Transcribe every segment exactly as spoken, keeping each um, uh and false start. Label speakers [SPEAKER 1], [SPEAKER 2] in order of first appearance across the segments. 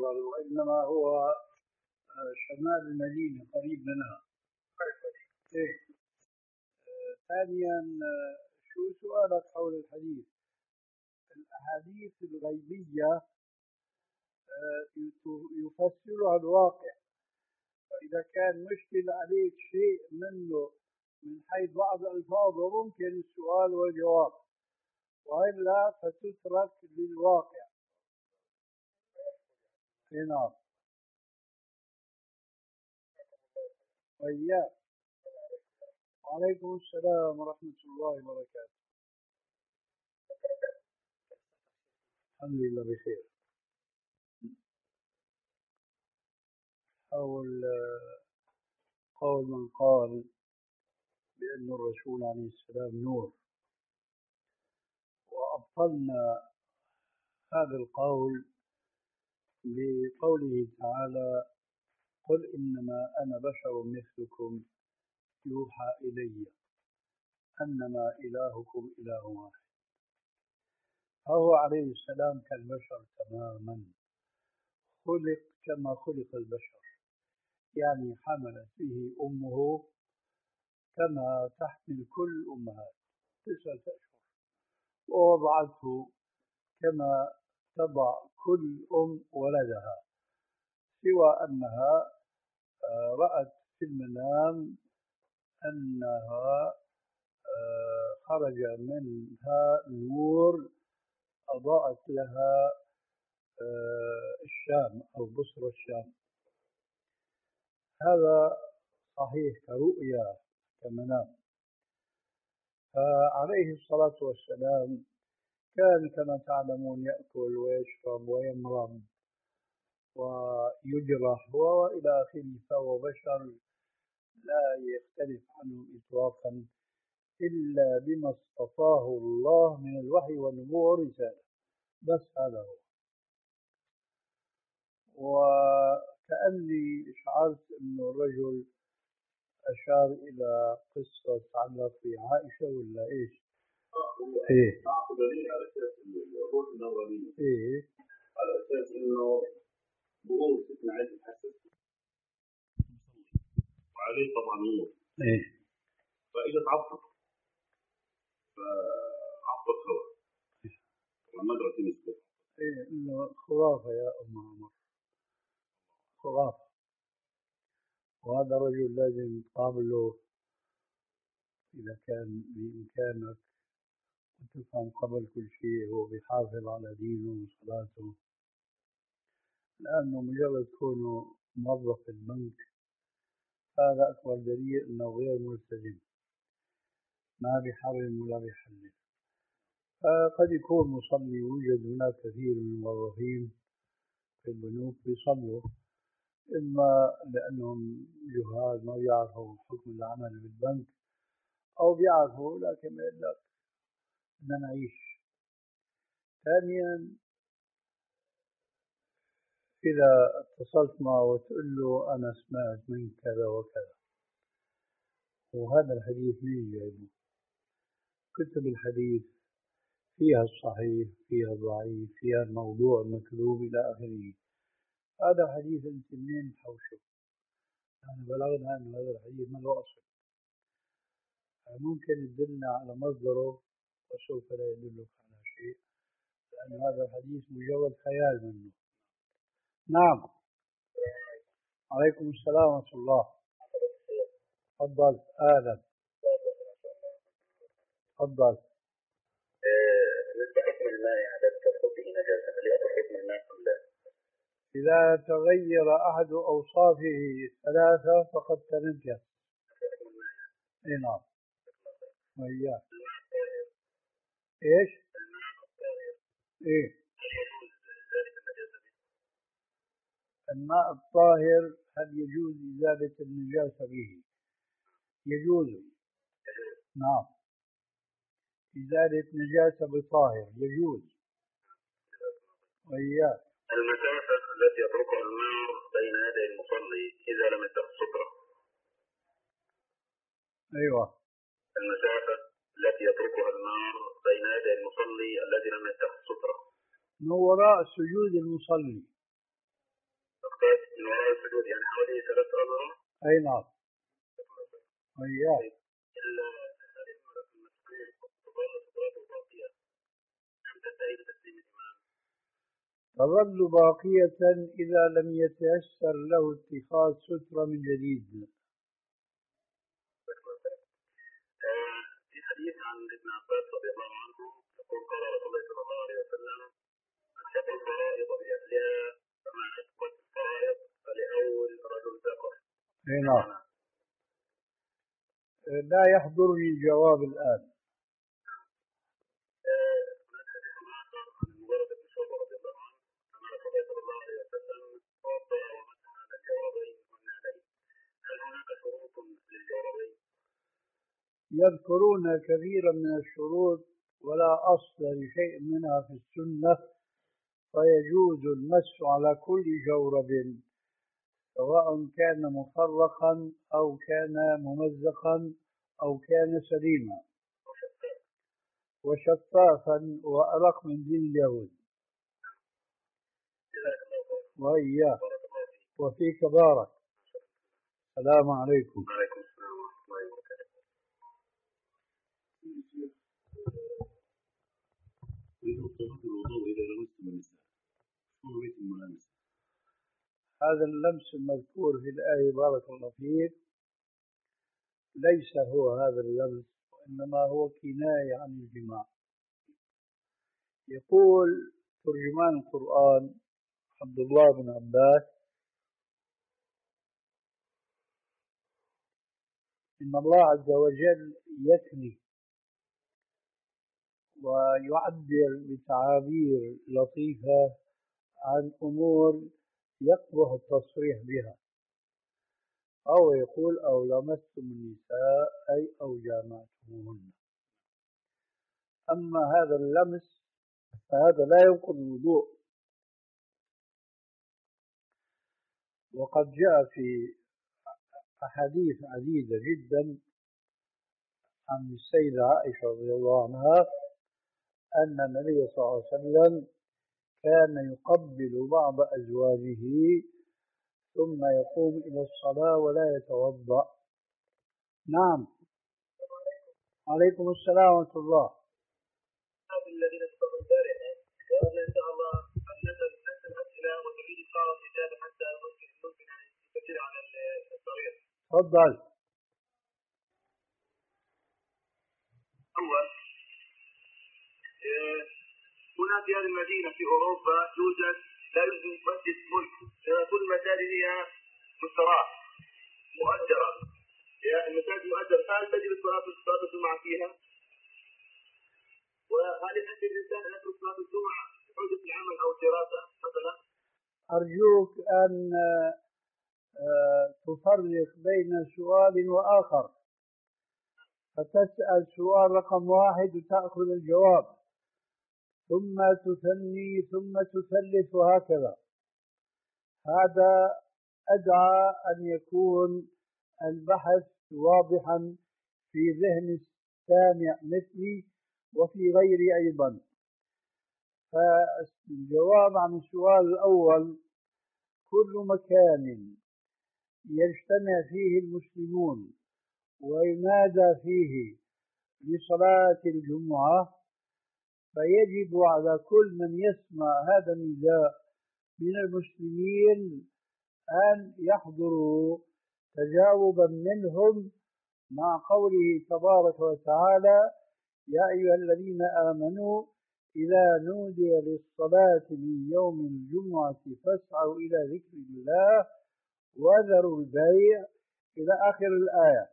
[SPEAKER 1] أفضل، وإنما هو شمال المدينة قريب منها. إيه. ثانيا، شو سؤالك حول الحديث؟ الأحاديث الغيبية يفسرها الواقع، فإذا كان مشكل عليك شيء منه من حيث بعض ألفاظه ممكن السؤال والجواب، وإلا فتترك للواقع. نعم. وإياك. وعليكم السلام ورحمة الله وبركاته. الحمد لله بخير. حول قول من قال بأن الرسول عليه السلام نور، وأبطلنا هذا القول بقوله تعالى: قل إنما أنا بشر مثلكم يوحى إلي أنما إلهكم إله واحد. فهو عليه السلام كالبشر تماما، خلق كما خلق البشر، يعني حملت به أمه كما تحمل كل الأمهات تسعة أشهر، ووضعته كما تضع كل أم ولدها، سوى أنها رأت في المنام أنها خرج منها نور أضاءت لها الشام أو بصرة الشام. هذا صحيح كرؤيا كمنام. فعليه الصلاة والسلام كان كما تعلمون يأكل ويشرب ويمرض ويجرح وإلى آخره، فهو بشر لا يختلف عنه إطلاقا إلا بما اصطفاه الله من الوحي والنبوة والرسالة، بس هذا هو. وكأني شعرت أن الرجل أشار إلى قصة تعلق في عائشة ولا إيش؟ إيه. أعطوا دليل على أساس الروح النظرية. إيه. على أساس إنه بقول ستنا عائشة حسن وعليه طبعا نور. إيه. فإذا تعطل فعطل خلاص. وما دعوة نسبة. إيه إنه خرافة يا أم عمر، خرافة. وهذا رجل لازم تقابله إذا كان بإمكانك وتفهم قبل كل شيء هو بيحافظ على دينه وصلاته، لأنه مجرد كونه موظف البنك هذا أكبر دليل أنه غير ملتزم، ما بيحرم ولا بيحلل. فقد يكون مصلي، ويوجد هناك كثير من الموظفين في البنوك بيصلوا، إما لأنهم جهال ما بيعرفوا حكم العمل بالبنك، أو بيعرفوا لكن ما يقول لك بدنا نعيش. ثانيا، إذا اتصلت معه وتقول له أنا سمعت منك كذا وكذا، وهذا الحديث مين جايبه؟ كتب الحديث فيها الصحيح، فيها الضعيف، فيها الموضوع المكذوب إلى آخره. هذا حديث أنت منين تحوشه؟ يعني بلغنا أن هذا الحديث ما له أصل. ممكن يدلنا على مصدره وسوف لا يدلك على شيء، لأن هذا الحديث مجرد خيال منه. نعم. عليكم السلام ورحمة الله. تفضل. آدم. تفضل. بالنسبة لحكم الماء هل تدخل به نجاسة؟ هل يدخل حكم الماء أم لا؟ إذا تغير أحد أوصافه الثلاثة فقد تنجس. إيه نعم. وإياه. إيش؟ إيه؟ الماء الطاهر هل يجوز إزالة النجاسة به؟ يجوز. نعم. إزالة نجاسة بطاهر يجوز. وإياه. المسافة التي يتركها النار بين يدي المصلي إذا لم يتخذ سترة. أيوة. المسافة التي يتركها النار بين يدي المصلي الذي لم يتخذ سترة. من وراء سجود المصلي.
[SPEAKER 2] وراء الحدود يعني حوالي ثلاث أضرار.
[SPEAKER 1] أي نعم. وإياه. تظل باقية إذا لم يتيسر له اتخاذ سترة من جديد.
[SPEAKER 2] في حديث عن ابن عباس رضي الله عنه يقول قال رسول الله صلى الله عليه وسلم: أشهد الفرائض بأهلها فما أثبت الفرائض فلأول رجل ذكر.
[SPEAKER 1] أي نعم. لا يحضرني الجواب الآن. يذكرون كثيرا من الشروط ولا أصل لشيء منها في السنة، فيجوز المس على كل جورب سواء كان مفرقا أو كان ممزقا أو كان سليما وشفافا وأرق من دين اليهود. وإياه وفيك بارك. السلام عليكم. هذا اللمس المذكور في الآية بارك الله فيك ليس هو هذا اللمس، وإنما هو كناية عن الجماع. يقول ترجمان القرآن عبد الله بن عباس: إن الله عز وجل يثني ويعبر بتعابير لطيفة عن أمور يقبح التصريح بها، أو يقول أو لمستم النساء أي أو جامعتموهن. أما هذا اللمس فهذا لا ينقض الوضوء، وقد جاء في أحاديث عديدة جدا عن السيدة عائشة رضي الله عنها أن النبي صلى الله عليه وسلم كان يقبل بعض أزواجه ثم يقوم إلى الصلاة ولا يتوضأ. نعم. عليكم السلام ورحمة الله.
[SPEAKER 2] الذين اتقوا البارحة وقال إن شاء الله أن نسأل نسأل أسئلة وتريد صار الإجابة حتى ممكن ممكن أن تسير على الطريق.
[SPEAKER 1] تفضل.
[SPEAKER 2] أول هنا في هذه المدينة في أوروبا يوجد لا يوجد مسجد ملك، كل المساجد هي مستراح مؤجرة، المساجد مؤجرة، فهل تجب صلاة صلاة الجمعة فيها؟ وهل يحب الإنسان أن يترك صلاة الجمعة بحجة العمل أو الدراسة مثلا؟
[SPEAKER 1] أرجوك أن تفرق بين سؤال وآخر، فتسأل سؤال رقم واحد وتأخذ الجواب ثم تثني ثم تثلث وهكذا. هذا أدعى أن يكون البحث واضحا في ذهن السامع مثلي وفي غيري أيضا. فالجواب عن السؤال الأول: كل مكان يجتمع فيه المسلمون وينادى فيه لصلاة الجمعة فيجب على كل من يسمع هذا النداء من المسلمين أن يحضروا تجاوبا منهم مع قوله تبارك وتعالى: يا أيها الذين آمنوا إذا نودي للصلاة من يوم الجمعة فاسعوا إلى ذكر الله وذروا البيع إلى آخر الآية.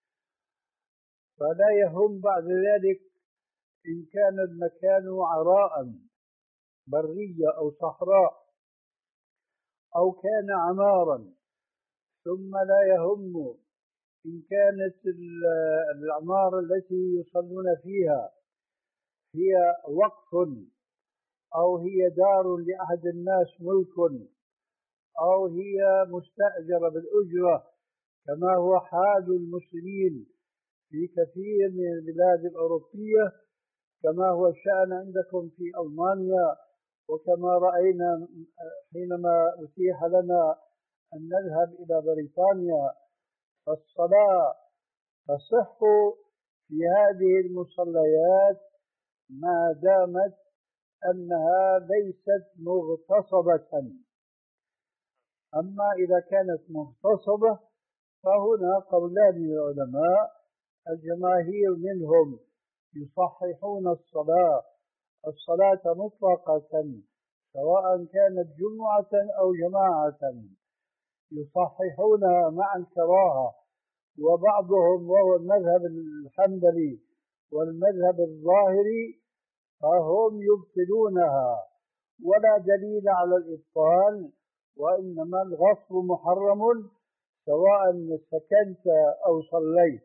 [SPEAKER 1] فلا يهم بعد ذلك إن كان المكان عراء برية أو صحراء أو كان عمارا، ثم لا يهم إن كانت الأعمار التي يصلون فيها هي وقف أو هي دار لأحد الناس ملك أو هي مستأجرة بالأجرة كما هو حال المسلمين في كثير من البلاد الأوروبية، كما هو الشأن عندكم في ألمانيا، وكما رأينا حينما أتيح لنا أن نذهب إلى بريطانيا فالصلاة تصح في هذه المصليات ما دامت أنها ليست مغتصبة. أما إذا كانت مغتصبة فهنا قولان للعلماء، الجماهير منهم يصححون الصلاة الصلاة مطلقة سواء كانت جمعة أو جماعة، يصححونها مع الكراهة، وبعضهم وهو المذهب الحنبلي والمذهب الظاهري فهم يبطلونها، ولا دليل على الإبطال، وإنما الغصب محرم سواء سكنت أو صليت.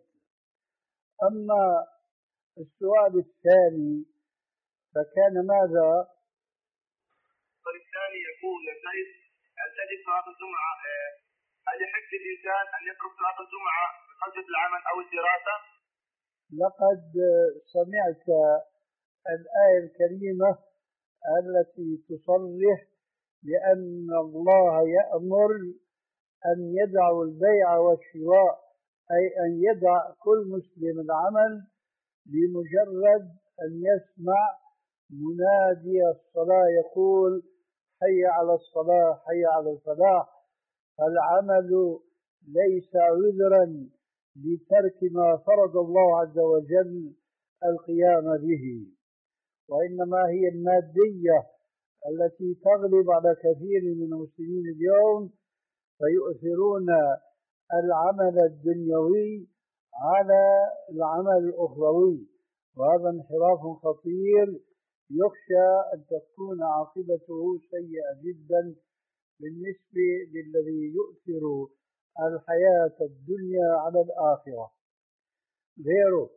[SPEAKER 1] أما السؤال الثاني فكان ماذا؟
[SPEAKER 2] السؤال الثاني يقول يا سيد، هل تجب صلاة الجمعة؟ هل يحق للإنسان أن يترك صلاة الجمعة بحجة العمل أو الدراسة؟
[SPEAKER 1] لقد سمعت الآية الكريمة التي تصرح بأن الله يأمر أن يدعوا البيع والشراء، أي أن يدع كل مسلم العمل بمجرد أن يسمع منادي الصلاة يقول حي على الصلاة حي على الفلاح. فالعمل ليس عذرا لترك ما فرض الله عز وجل القيام به، وإنما هي المادية التي تغلب على كثير من المسلمين اليوم، فيؤثرون العمل الدنيوي على العمل الأخروي، وهذا انحراف خطير يخشى أن تكون عاقبته سيئة جدا بالنسبة للذي يؤثر الحياة الدنيا على الآخرة غيره.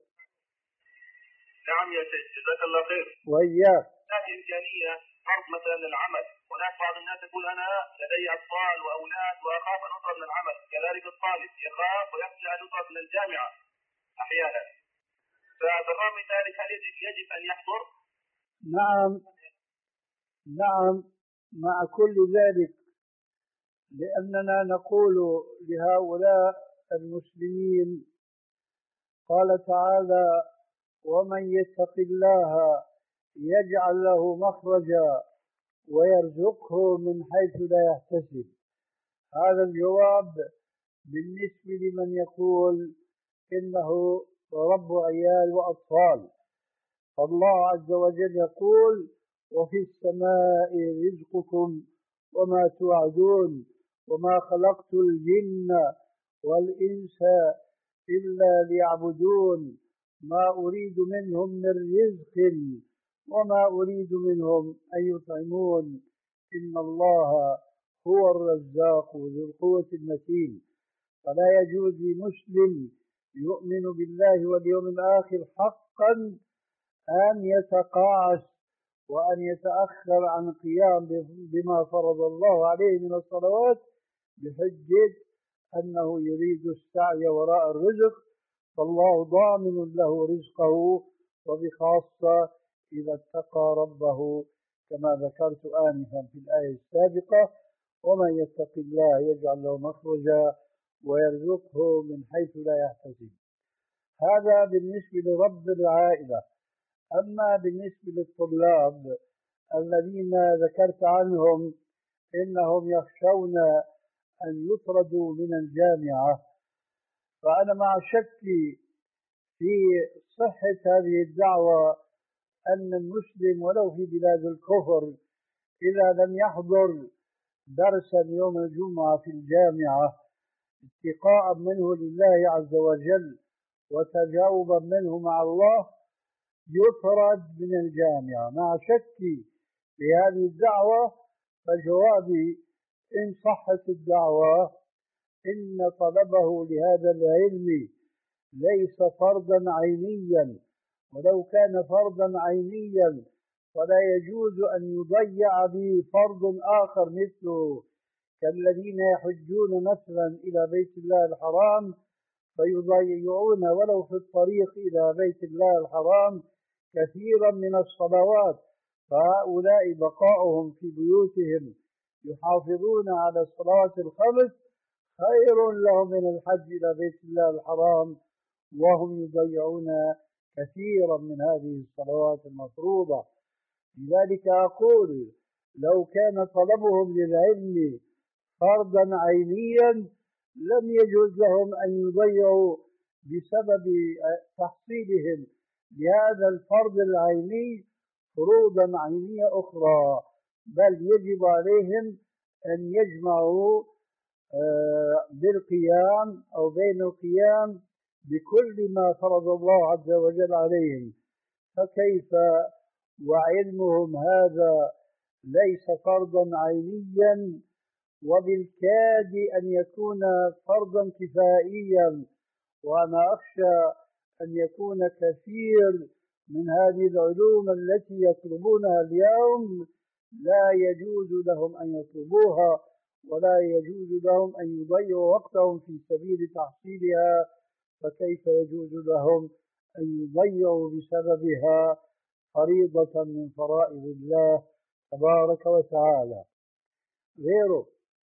[SPEAKER 2] نعم يا سيد، جزاك الله خير.
[SPEAKER 1] وإياك.
[SPEAKER 2] هناك إمكانية فرض مثلا العمل، هناك بعض الناس يقول أنا لدي أطفال وأولاد وأخاف أن أطرد من العمل، كذلك الطالب يخاف ويخشى أن يطرد من الجامعة أحيانا، فبالرغم من ذلك هل يجب أن يحضر؟
[SPEAKER 1] نعم نعم مع كل ذلك، لأننا نقول لهؤلاء المسلمين قال تعالى ومن يتق الله يجعل له مخرجا ويرزقه من حيث لا يحتسب. هذا الجواب بالنسبة لمن يقول إنه رب عيال وأطفال. فالله عز وجل يقول وفي السماء رزقكم وما توعدون وما خلقت الجن والإنس إلا ليعبدون ما أريد منهم من رزق وما أريد منهم أن يطعمون إن الله هو الرزاق ذو القوة المتين. فلا يجوز لمسلم يؤمن بالله واليوم الآخر حقا أن يتقاعس وأن يتأخر عن القيام بما فرض الله عليه من الصلوات بحجة أنه يريد السعي وراء الرزق، فالله ضامن له رزقه، وبخاصة إذا اتقى ربه كما ذكرت آنفا في الآية السابقة ومن يتق الله يجعل له مخرجا ويرزقه من حيث لا يحتسب. هذا بالنسبة لرب العائلة. أما بالنسبة للطلاب الذين ذكرت عنهم إنهم يخشون أن يطردوا من الجامعة، فأنا مع شكي في صحة هذه الدعوة أن المسلم ولو في بلاد الكفر إذا لم يحضر درسا يوم الجمعة في الجامعة اتقاء منه لله عز وجل وتجاوبا منه مع الله يطرد من الجامعة. مع شكي لهذه الدعوة فجوابي إن صحت الدعوة إن طلبه لهذا العلم ليس فرضا عينيا، ولو كان فرضا عينيا فلا يجوز أن يضيع به فرض آخر مثله، كالذين يحجون مثلا إلى بيت الله الحرام فيضيعون ولو في الطريق إلى بيت الله الحرام كثيرا من الصلوات، فهؤلاء بقاؤهم في بيوتهم يحافظون على الصلوات الخمس خير لهم من الحج إلى بيت الله الحرام، وهم يضيعون كثيرا من هذه الصلوات المفروضة. لذلك أقول لو كان طلبهم للعلم فرضا عينيا لم يجوز لهم أن يضيعوا بسبب تحصيلهم لهذا الفرض العيني فروضا عينية أخرى، بل يجب عليهم أن يجمعوا بالقيام أو بين القيام بكل ما فرض الله عز وجل عليهم. فكيف وعلمهم هذا ليس فرضا عينيا، وبالكاد أن يكون فرضا كفائيا، وأنا أخشى أن يكون كثير من هذه العلوم التي يطلبونها اليوم لا يجوز لهم أن يطلبوها، ولا يجوز لهم أن يضيعوا وقتهم في سبيل تحصيلها، فكيف يجوز لهم أن يضيعوا بسببها فريضة من فرائض الله تبارك وتعالى غيره.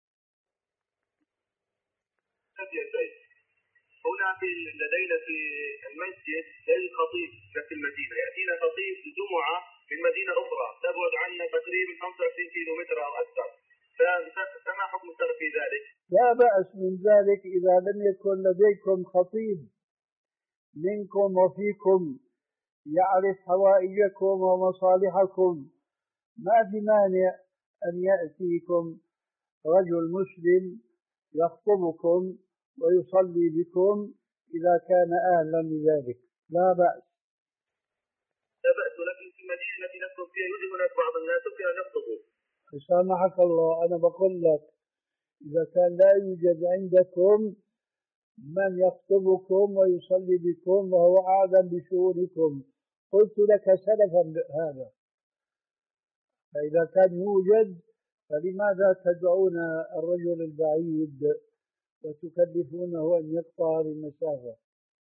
[SPEAKER 2] هنا في لدينا في المسجد للخطيب في المدينة، يأتينا خطيب الجمعة من مدينة أخرى تبعد عنا تقريبا خمسة وعشرين كيلو متر أو أكثر، فما حكم الشرع في ذلك؟
[SPEAKER 1] لا بأس من ذلك إذا لم يكن لديكم خطيب منكم وفيكم يعرف حوائجكم ومصالحكم، ما في مانع أن يأتيكم رجل مسلم يخطبكم ويصلي بكم إذا كان أهلا لذلك، لا بأس.
[SPEAKER 2] لا بأس، لكن في المدينة التي نسكن فيها يوجد هناك بعض الناس يمكن أن يخطبوا.
[SPEAKER 1] سامحك الله، أنا بقول لك إذا كان لا يوجد عندكم من يخطبكم ويصلي بكم وهو أعلم بشؤونكم، قلت لك سلفا هذا، فإذا كان يوجد فلماذا تدعون الرجل البعيد وتكلفونه أن يقطع هذه المسافة؟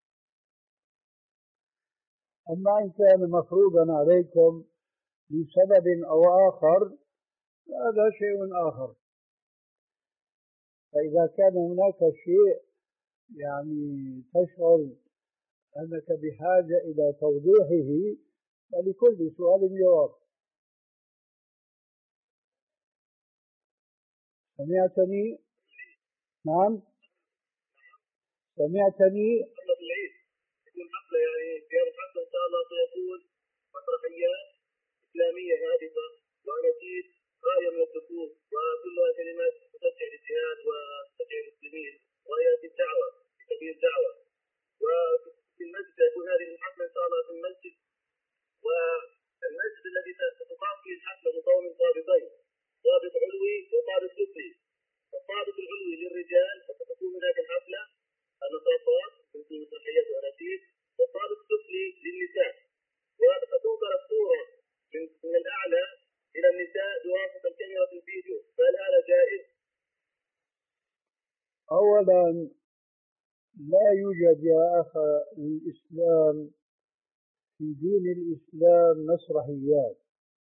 [SPEAKER 1] أما إن كان مفروضا عليكم لسبب أو آخر هذا شيء آخر. فإذا كان هناك شيء يعني تشعر أنك بحاجة إلى توضيحه فلكل سؤال جواب. سمعتني؟ نعم سمعتني؟
[SPEAKER 2] يكون حفلة يعني في هذه الحفلة إن شاء الله سيكون مسرحيات إسلامية هادفة ونجيب غاية من الدخول، وكلها كلمات تشجع الجهاد وتشجع المسلمين وهي في الدعوة في سبيل الدعوة. وفي المسجد سيكون هذه الحفلة إن شاء الله في المسجد، والمسجد الذي ستقام فيه الحفلة مكون من ضابطين، ضابط علوي وضابط سفلي. الضابط العلوي للرجال وستكون هناك الحفلة النشاطات في مسرحيات وأناشيد، والضابط السفلي للنساء، وستنقل الصورة من الأعلى إلى النساء بواسطة كاميرا الفيديو، فهل هذا جائز؟
[SPEAKER 1] أولا لا يوجد يا أخ الإسلام في دين الإسلام مسرحيات،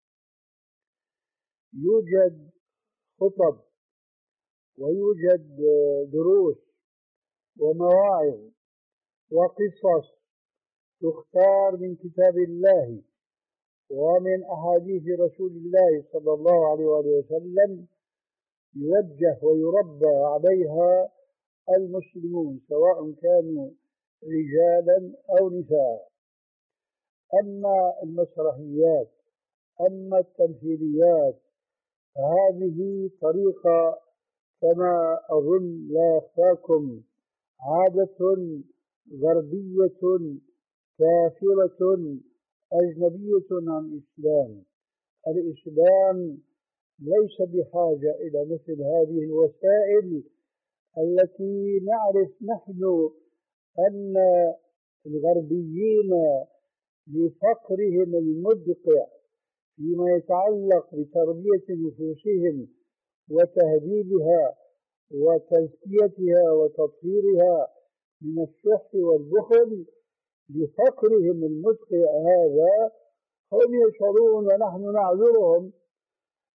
[SPEAKER 1] يوجد خطب ويوجد دروس ومواعظ وقصص تختار من كتاب الله ومن أحاديث رسول الله صلى الله عليه وسلم يوجه ويربى عليها المسلمون سواء كانوا رجالا أو نساء. أما المسرحيات أما التمثيليات فهذه طريقة كما أظن لا يخفاكم عادة غربية كافرة أجنبية عن الإسلام. الإسلام ليس بحاجة إلى مثل هذه الوسائل التي نعرف نحن أن الغربيين لفقرهم المدقع فيما يتعلق بتربية نفوسهم وتهذيبها وتزكيتها وتطهيرها من الشح والبخل، لفقرهم المدقع هذا هم يشعرون ونحن نعذرهم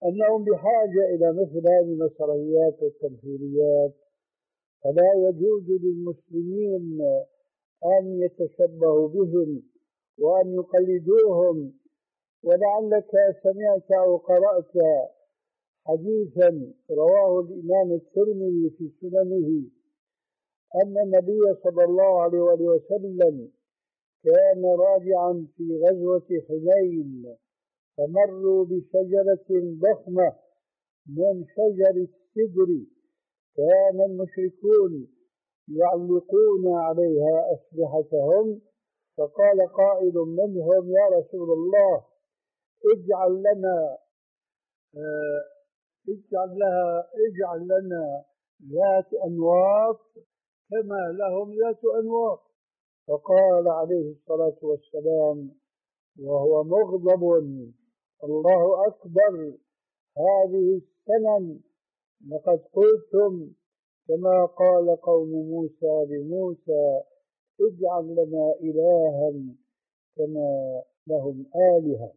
[SPEAKER 1] أنهم بحاجة إلى مثل هذه المسرحيات والتمثيليات، فلا يجوز للمسلمين أن يتشبهوا بهم وأن يقلدوهم. ولعلك سمعت أو قرأت حديثا رواه الإمام الترمذي في سننه أن النبي صلى الله عليه وسلم كان راجعا في غزوة حنين، فمروا بشجرة ضخمة من شجر السدر، كان المشركون يعلقون عليها أسلحتهم، فقال قائل منهم: يا رسول الله، اجعل لنا آه اجعل لها اجعل لنا ذات أنواط كما لهم ذات أنواط. فقال عليه الصلاة والسلام وهو مغضب: الله أكبر، هذه السنن لقد قلتم كما قال قوم موسى لموسى: اجعل لنا إلها كما لهم آلهة.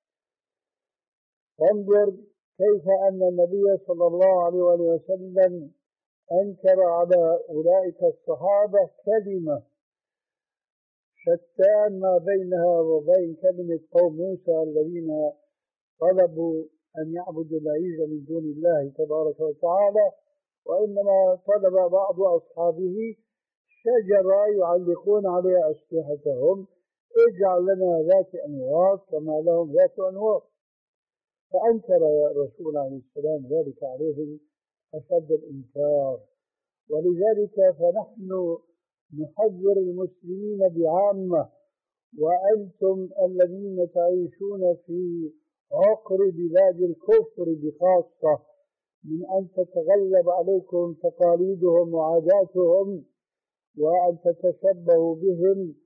[SPEAKER 1] فانظر كيف أن النبي صلى الله عليه وسلم أنكر على أولئك الصحابة كلمة شتان ما بينها وبين كلمة قوم موسى الذين طلبوا أن يعبدوا العزى من دون الله تبارك وتعالى، وإنما طلب بعض أصحابه شجرة يعلقون عليها أسلحتهم: اجعل لنا ذات أنواط كما لهم ذات أنواط. فأنكر الرسول عليه السلام ذلك عليهم أشد الإنكار. ولذلك فنحن نحذر المسلمين بعامة، وأنتم الذين تعيشون في عقر بلاد الكفر بخاصة، من أن تتغلب عليكم تقاليدهم وعاداتهم وأن تتشبهوا بهم،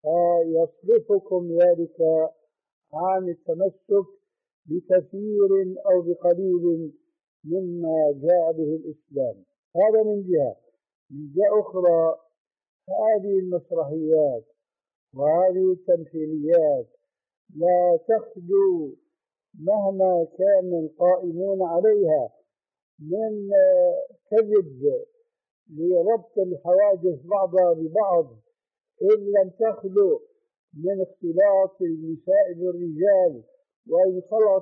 [SPEAKER 1] فيصرفكم ذلك عن التمسك بكثير أو بقليل مما جاء به الإسلام. هذا من جهة. من جهة أخرى، هذه المسرحيات وهذه التمثيليات لا تخلو مهما كان القائمون عليها من كذب لربط الحوادث بعضها ببعض، إن لم تخلو من اختلاط النساء بالرجال، وإن خلت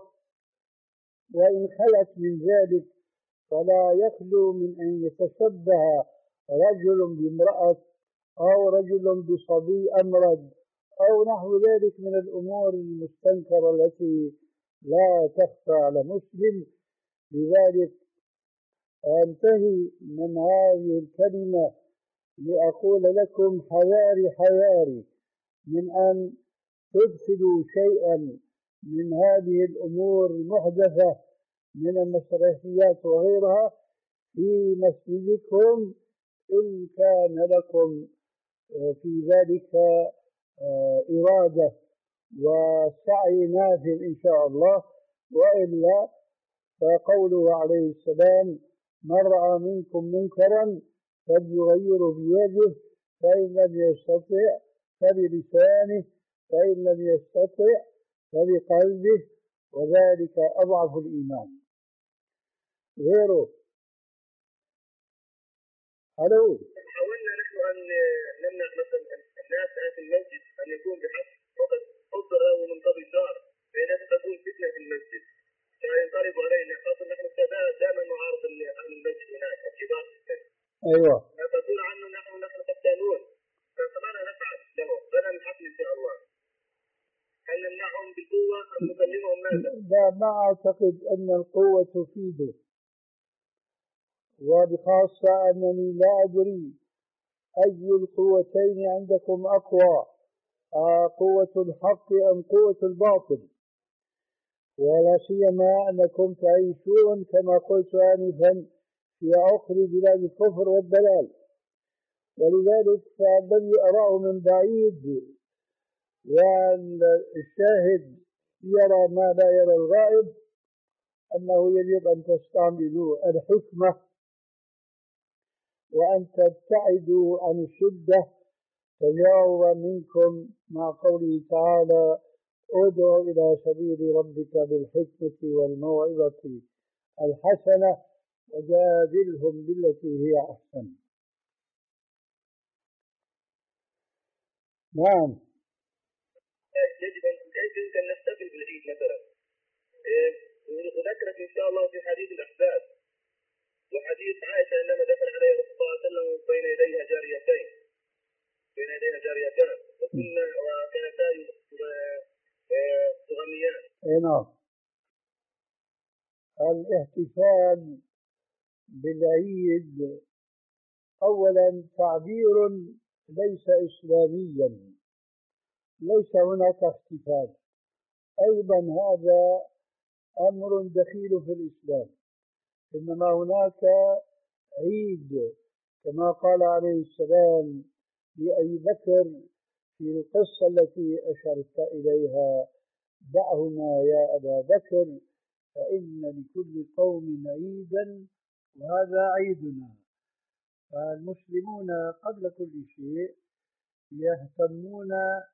[SPEAKER 1] وإن خلت من ذلك فلا يخلو من أن يتشبه رجل بامرأة أو رجل بصبي أمرد أو نحو ذلك من الأمور المستنكرة التي لا تخفى على مسلم. لذلك أنتهي من هذه الكلمة لأقول لكم حذاري حذاري من أن تدخلوا شيئا من هذه الأمور المحدثة من المسرحيات وغيرها في مسجدكم، إن كان لكم في ذلك إرادة وسعي نافذ إن شاء الله، وإلا فقوله عليه السلام: من رأى منكم منكرا فليغيره بيده، فإن لم يستطع فبلسانه، فإن لم يستطع فبقلبه، وذلك أضعف الإيمان. غيره. ألو.
[SPEAKER 2] حاولنا نحن أن نمنع مثلا الناس في المسجد أن يكون بحق فقط أسرة ومنطبق شهر، بينما تكون فتنة في المسجد فينقلب علينا، خاصة نحن كذلك دائما نعارض أهل المسجد هناك الكبار في السن.
[SPEAKER 1] أيوه.
[SPEAKER 2] فتقول عنه نحن نحن قتالون، فماذا نفعل له؟ لنا من حق إن شاء الله. هل نمنعهم بالقوة أم نكلمهم ماذا؟
[SPEAKER 1] لا، ما أعتقد أن القوة تفيده، وبخاصة أنني لا أدري أي القوتين عندكم أقوى، قوة الحق أم قوة الباطل، ولا سيما أنكم تعيشون كما قلت آنفا في عقر بلاد الكفر والضلال. ولذلك فالذي أراه من بعيد والشاهد يرى ما لا يرى الغائب، أنه يجب أن تستعملوا الحكمة وأن تبتعدوا عن الشدة تجاوبا منكم مع قوله تعالى: ادع إلى سبيل ربك بالحكمة والموعظة الحسنة وجادلهم بالتي هي أحسن. نعم.
[SPEAKER 2] يجب أن يجب أن نحتفل بالعيد مثلا، وذكرت إن شاء الله في حديث الأحزاب وحديث عائشة عندما دخل عليه الرسول صلى الله عليه وسلم بين يديها جاريتين بين يديها جاريتان وكنا وكانتا تغنيان.
[SPEAKER 1] نعم. الاحتفال بالعيد أولا تعبير ليس إسلاميا، ليس هناك احتفال. أيضا هذا أمر دخيل في الإسلام، إنما هناك عيد كما قال عليه السلام لأبي بكر في القصة التي أشرت إليها: دعهما يا أبا بكر فإن لكل قوم عيدا وهذا عيدنا. فالمسلمون قبل كل شيء يهتمون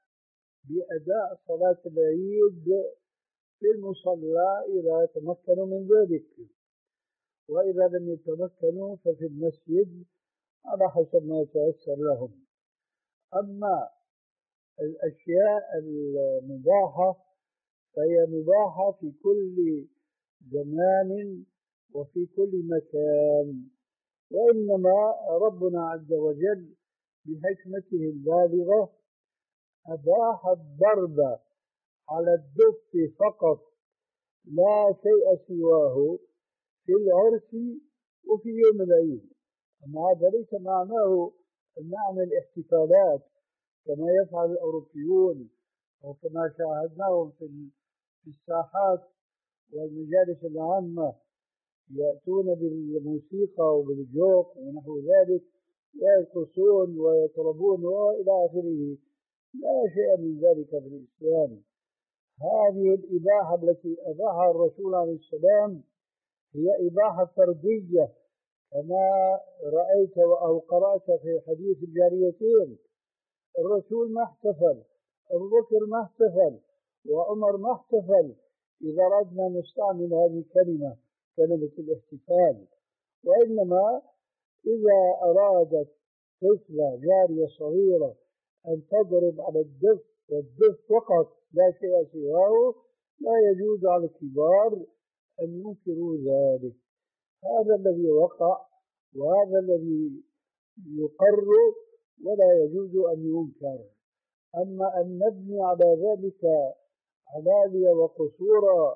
[SPEAKER 1] بأداء صلاة العيد في المصلى إذا تمكنوا من ذلك، وإذا لم يتمكنوا ففي المسجد على حسب ما يتيسر لهم. أما الأشياء المباحة فهي مباحة في كل زمان وفي كل مكان، وإنما ربنا عز وجل بحكمته البالغة أباح الضرب على الدف فقط لا شيء سواه في العرس وفي يوم العيد. أما هذا ليس معناه أن نعمل احتفالات كما يفعل الأوروبيون وكما شاهدناهم في الساحات والمجالس العامة، يأتون بالموسيقى وبالجوق ونحو ذلك ويرقصون ويطربون وإلى آخره. لا شيء من ذلك في الإسلام. هذه الإباحة التي أباحها الرسول عليه السلام هي إباحة فردية كما رأيت أو قرأت في حديث الجاريتين. الرسول ما احتفل، أبو بكر ما احتفل، وعمر ما احتفل. إذا أردنا نستعمل هذه الكلمة كلمة الاحتفال، وإنما إذا أرادت طفلة جارية صغيرة أن تضرب على الدف والدف فقط لا شيء سواه لا يجوز على الكبار أن ينكروا ذلك. هذا الذي وقع وهذا الذي يقر ولا يجوز أن ينكر. أما أن نبني على ذلك علالي وقصورا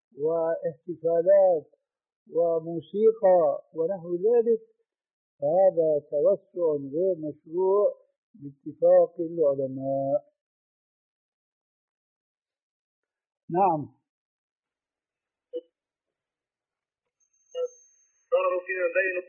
[SPEAKER 1] واحتفالات وموسيقى ونحو ذلك فهذا توسع غير مشروع باتفاق العلماء. نعم.
[SPEAKER 2] صاروا فيما بين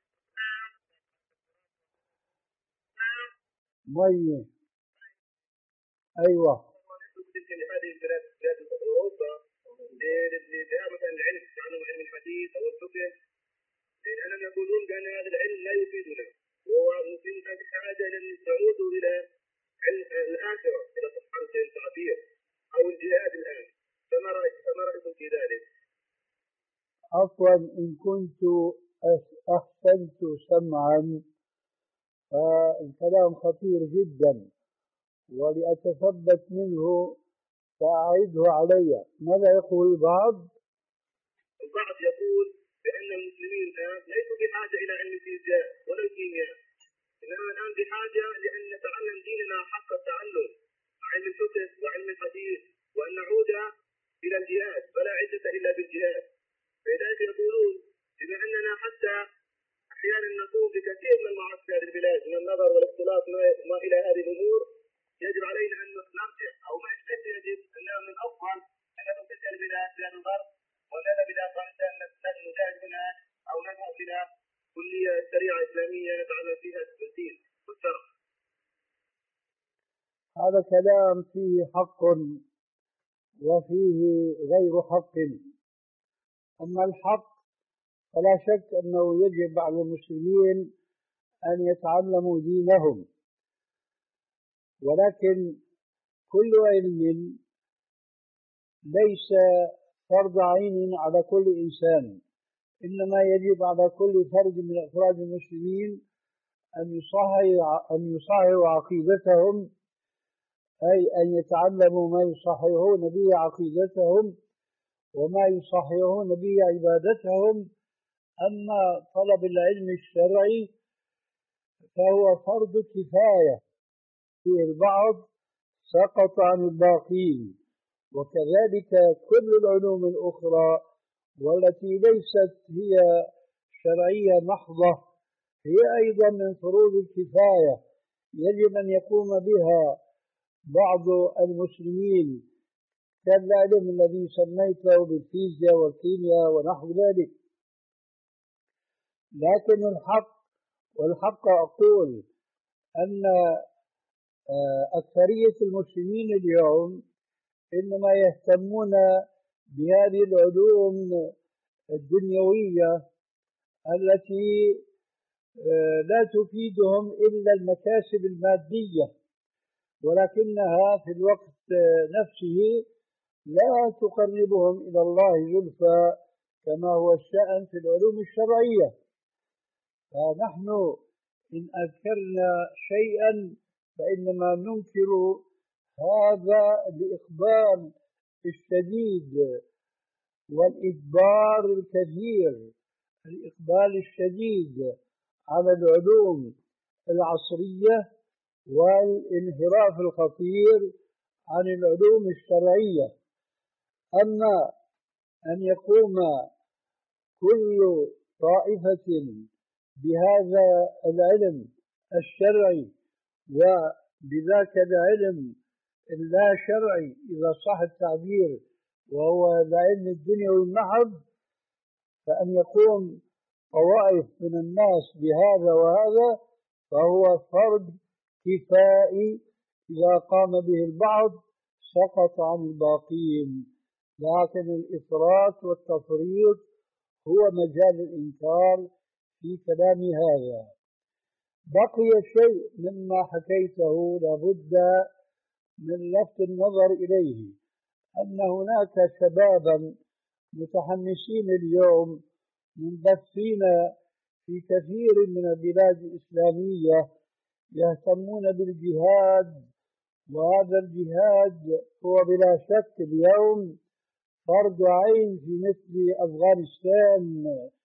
[SPEAKER 1] مية. أيوة.
[SPEAKER 2] هذه البلاد بلاد أوروبا لدعامة العلم تعلم علم الحديث أو الفقه، لأنهم يقولون بأن هذا العلم لا يفيدنا ومفيدنا بحاجة أن نعود إلى علم الآخرة إلى صحة التعبير أو الجهاد الآن. فما رأيك فما رأيكم في ذلك؟
[SPEAKER 1] عفوا إن كنت أحسنت سمعا فالكلام خطير جدا ولأتثبت منه فأعيده علي. ماذا يقول البعض؟
[SPEAKER 2] البعض يقول بأن المسلمين الآن ليسوا بحاجة إلى علم الفيزياء ولا الكيمياء، إنما الآن بحاجة لأن نتعلم ديننا حق التعلم، علم الفقه وعلم الحديث، وأن نعود إلى الجهاد فلا عزة إلا بالجهاد. فلذلك يقولون بما أننا حتى أحيانا نقوم بكثير من المعاصي في هذه البلاد من النظر والاختلاط ما إلى هذه الأمور، يجب علينا أن نرجع أو ما يجب أنه من الأفضل أن نذهب تلك البلاد بلاد الغرب ونذهب إلى أفغانستان نجاهد هناك أو نذهب إلى كلية شريعة إسلامية نتعلم فيها الدين والشرع.
[SPEAKER 1] هذا كلام فيه حق وفيه غير حق. أما الحق فلا شك أنه يجب على المسلمين أن يتعلموا دينهم، ولكن كل علم ليس فرض عين على كل إنسان، إنما يجب على كل فرد من أفراد المسلمين أن يصحح أن يصححوا عقيدتهم، أي أن يتعلموا ما يصححون به عقيدتهم وما يصححون به عبادتهم. أما طلب العلم الشرعي فهو فرض كفاية، فيه البعض سقط عن الباقين. وكذلك كل العلوم الأخرى والتي ليست هي شرعية محضة هي أيضا من فروض الكفاية، يجب أن يقوم بها بعض المسلمين، كالعلم الذي سميته بالفيزياء والكيمياء ونحو ذلك. لكن الحق والحق أقول أن أكثرية المسلمين اليوم إنما يهتمون بهذه العلوم الدنيوية التي لا تفيدهم إلا المكاسب المادية، ولكنها في الوقت نفسه لا تقربهم إلى الله زلفى كما هو الشأن في العلوم الشرعية. فنحن إن أذكرنا شيئا فإنما ننكر هذا الإقبال الشديد والإجبار الكثير، الإقبال الشديد على العلوم العصرية والانحراف الخطير عن العلوم الشرعية. أما أن يقوم كل طائفة بهذا العلم الشرعي وبذاك العلم اللا شرعي إذا صح التعبير وهو العلم الدنيوي المحض، فأن يقوم طوائف من الناس بهذا وهذا فهو فرض كفائي، إذا قام به البعض سقط عن الباقين. لكن الإفراط والتفريط هو مجال الإنكار في كلام هذا. بقي شيء مما حكيته لابد من لفت النظر إليه، أن هناك شبابا متحمسين اليوم منبثين في كثير من البلاد الإسلامية يهتمون بالجهاد، وهذا الجهاد هو بلا شك اليوم فرض عين في مثل أفغانستان،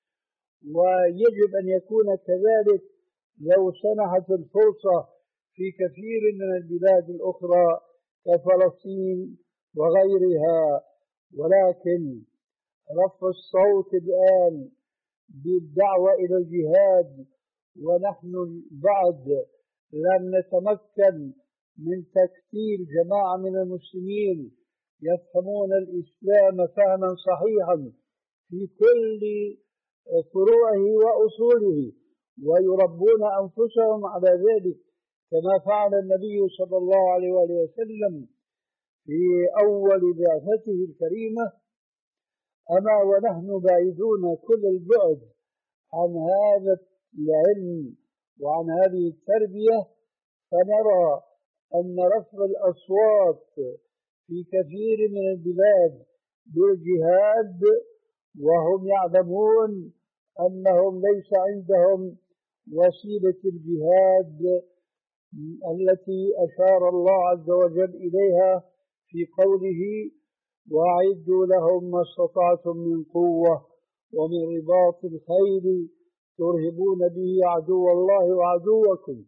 [SPEAKER 1] ويجب أن يكون كذلك لو سنحت الفرصة في كثير من البلاد الأخرى كفلسطين وغيرها. ولكن رفع الصوت الآن بالدعوة إلى الجهاد ونحن بعد لم نتمكن من تكتيل جماعة من المسلمين يفهمون الإسلام فهما صحيحا في كل فروعه وأصوله ويربون أنفسهم على ذلك كما فعل النبي صلى الله عليه وآله وسلم في أول بعثته الكريمة. أما ونحن بعيدون كل البعد عن هذا العلم وعن هذه التربية، فنرى أن رفع الأصوات في كثير من البلاد بالجهاد وهم يعلمون أنهم ليس عندهم وسيلة الجهاد التي أشار الله عز وجل إليها في قوله: وأعدوا لهم ما استطعتم من قوة ومن رباط الخيل ترهبون به عدو الله وعدوكم.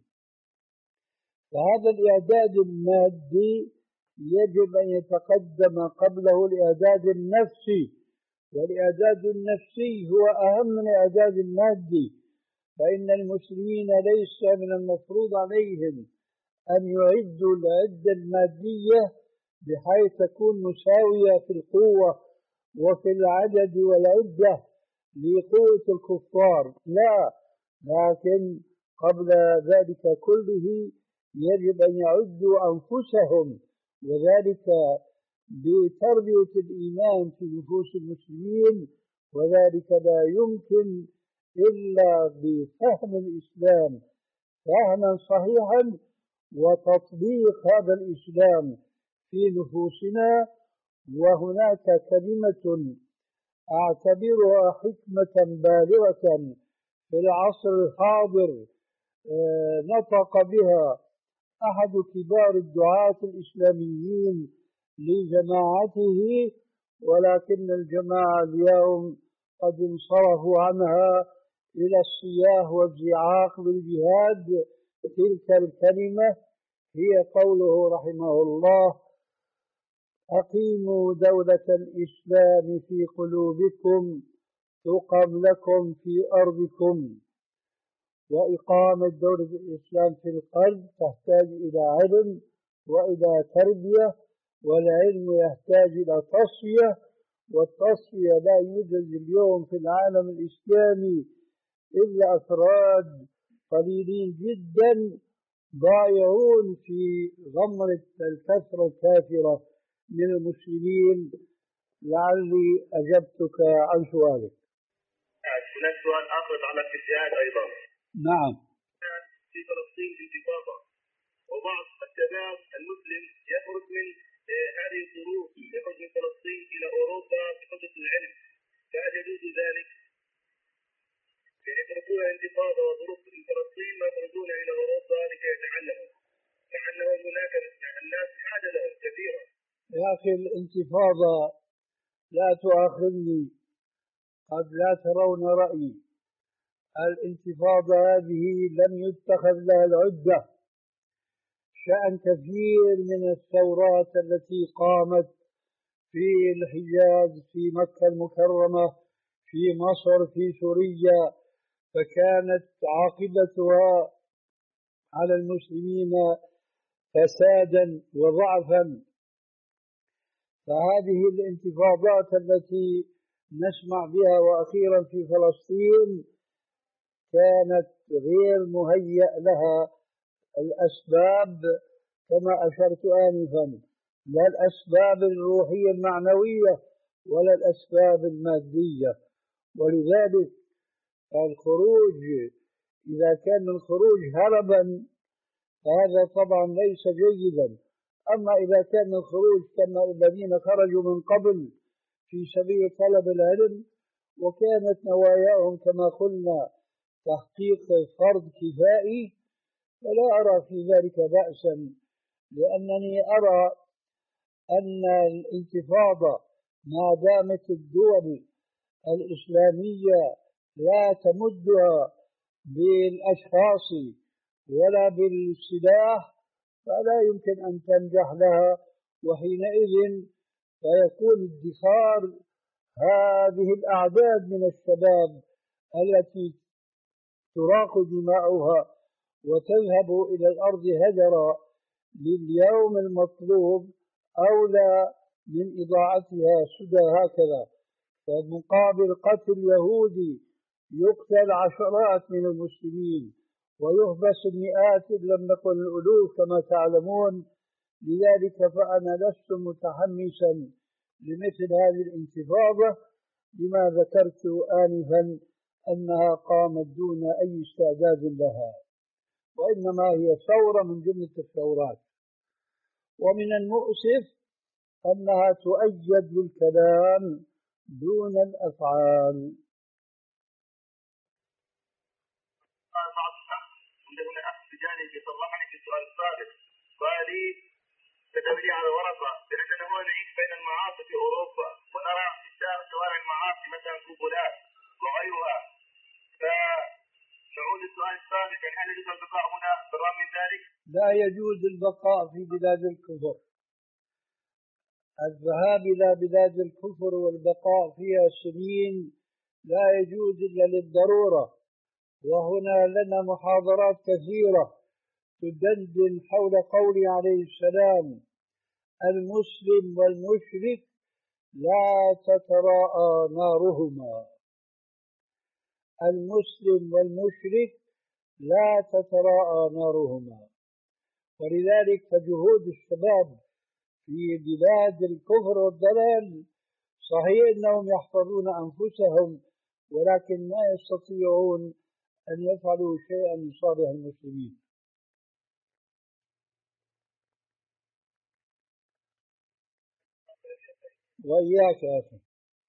[SPEAKER 1] فهذا الإعداد المادي يجب أن يتقدم قبله الإعداد النفسي، والإعداد النفسي هو أهم من الإعداد المادي، فإن المسلمين ليس من المفروض عليهم أن يعدوا العدة المادية بحيث تكون مساوية في القوة وفي العدد والعدة لقوة الكفار، لا، لكن قبل ذلك كله يجب أن يعدوا أنفسهم، وذلك بتربية الإيمان في نفوس المسلمين، وذلك لا يمكن إلا بفهم الإسلام فهما صحيحا وتطبيق هذا الإسلام في نفوسنا وهناك كلمة أعتبرها حكمة بالغة في العصر الحاضر نطق بها أحد كبار الدعاة الإسلاميين لجماعته، ولكن الجماعة اليوم قد انصرفوا عنها إلى الصياح والزعاق بالجهاد. تلك الكلمة هي قوله رحمه الله: أقيموا دولة الإسلام في قلوبكم تقم لكم في أرضكم. وإقامة دولة الإسلام في القلب تحتاج إلى علم وإلى تربية، والعلم يحتاج إلى تصفية، والتصفية لا يوجد اليوم في العالم الإسلامي إلا أفراد قليلين جدا ضائعون في غمرة الكثرة الكافرة من المسلمين. لعلي أجبتك عن سؤالك.
[SPEAKER 2] هناك سؤال آخر يتعلق بالجهاد أيضا.
[SPEAKER 1] نعم.
[SPEAKER 2] في فلسطين انتفاضة، وبعض الشباب المسلم يخرج من هذه الظروف، يخرج من فلسطين إلى أوروبا بحجة العلم، فهل يجوز ذلك؟ يعني يتركون الانتفاضة وظروف فلسطين ويخرجون إلى أوروبا لكي يتعلموا، مع أنه هناك الناس حاجة لهم كثيرا.
[SPEAKER 1] يا أخي الانتفاضة لا تؤاخذني، قد لا ترون رأيي. الانتفاضة هذه لم يتخذ لها العدة. شأن كثير من الثورات التي قامت في الحجاز، في مكة المكرمة، في مصر، في سوريا، فكانت عاقبتها على المسلمين فسادا وضعفا. فهذه الانتفاضات التي نسمع بها وأخيرا في فلسطين كانت غير مهيأ لها الأسباب كما أشرت آنفا، لا الأسباب الروحية المعنوية ولا الأسباب المادية. ولذلك الخروج، إذا كان الخروج هربا فهذا طبعا ليس جيدا. أما إذا كان الخروج كما الذين خرجوا من قبل في سبيل طلب العلم، وكانت نواياهم كما قلنا تحقيق فرض كفائي، فلا أرى في ذلك بأسا، لأنني أرى أن الانتفاضة ما دامت الدول الإسلامية لا تمدها بالأشخاص ولا بالسلاح فلا يمكن أن تنجح لها، وحينئذ فيكون ادخار هذه الأعداد من الشباب التي تراق دماؤها وتذهب إلى الأرض هدرا لليوم المطلوب أولى من إضاعتها سدى هكذا. فمقابل قتل يهودي يقتل عشرات من المسلمين ويحبس المئات إن لم نكن الألوف كما تعلمون. لذلك فأنا لست متحمسا لمثل هذه الانتفاضة لما ذكرت آنفا أنها قامت دون أي استعداد لها، وإنما هي ثورة من جملة الثورات. ومن المؤسف أنها تؤيد بالكلام دون الأفعال.
[SPEAKER 2] عندنا أخ بجانب يصلحني في السؤال السابق، قال لي كتب لي على ورقة بأننا هو نعيش بين المعاصي في أوروبا، ونرى في شوارع المعاصي مثلا قبلات وغيرها. فنعود السؤال السابق، هل يجوز البقاء هنا بالرغم من ذلك؟
[SPEAKER 1] لا يجوز البقاء في بلاد الكفر. الذهاب إلى بلاد الكفر والبقاء فيها سنين لا يجوز إلا للضرورة. وهنا لنا محاضرات كثيرة تدندن حول قوله عليه السلام: المسلم والمشرك لا تتراءى نارهما. المسلم والمشرك لا تتراءى نارهما. ولذلك فجهود الشباب في بلاد الكفر والضلال صحيح أنهم يحفظون أنفسهم، ولكن ما يستطيعون أن يفعلوا شيئا لصالح المسلمين. وإياك يا أخي.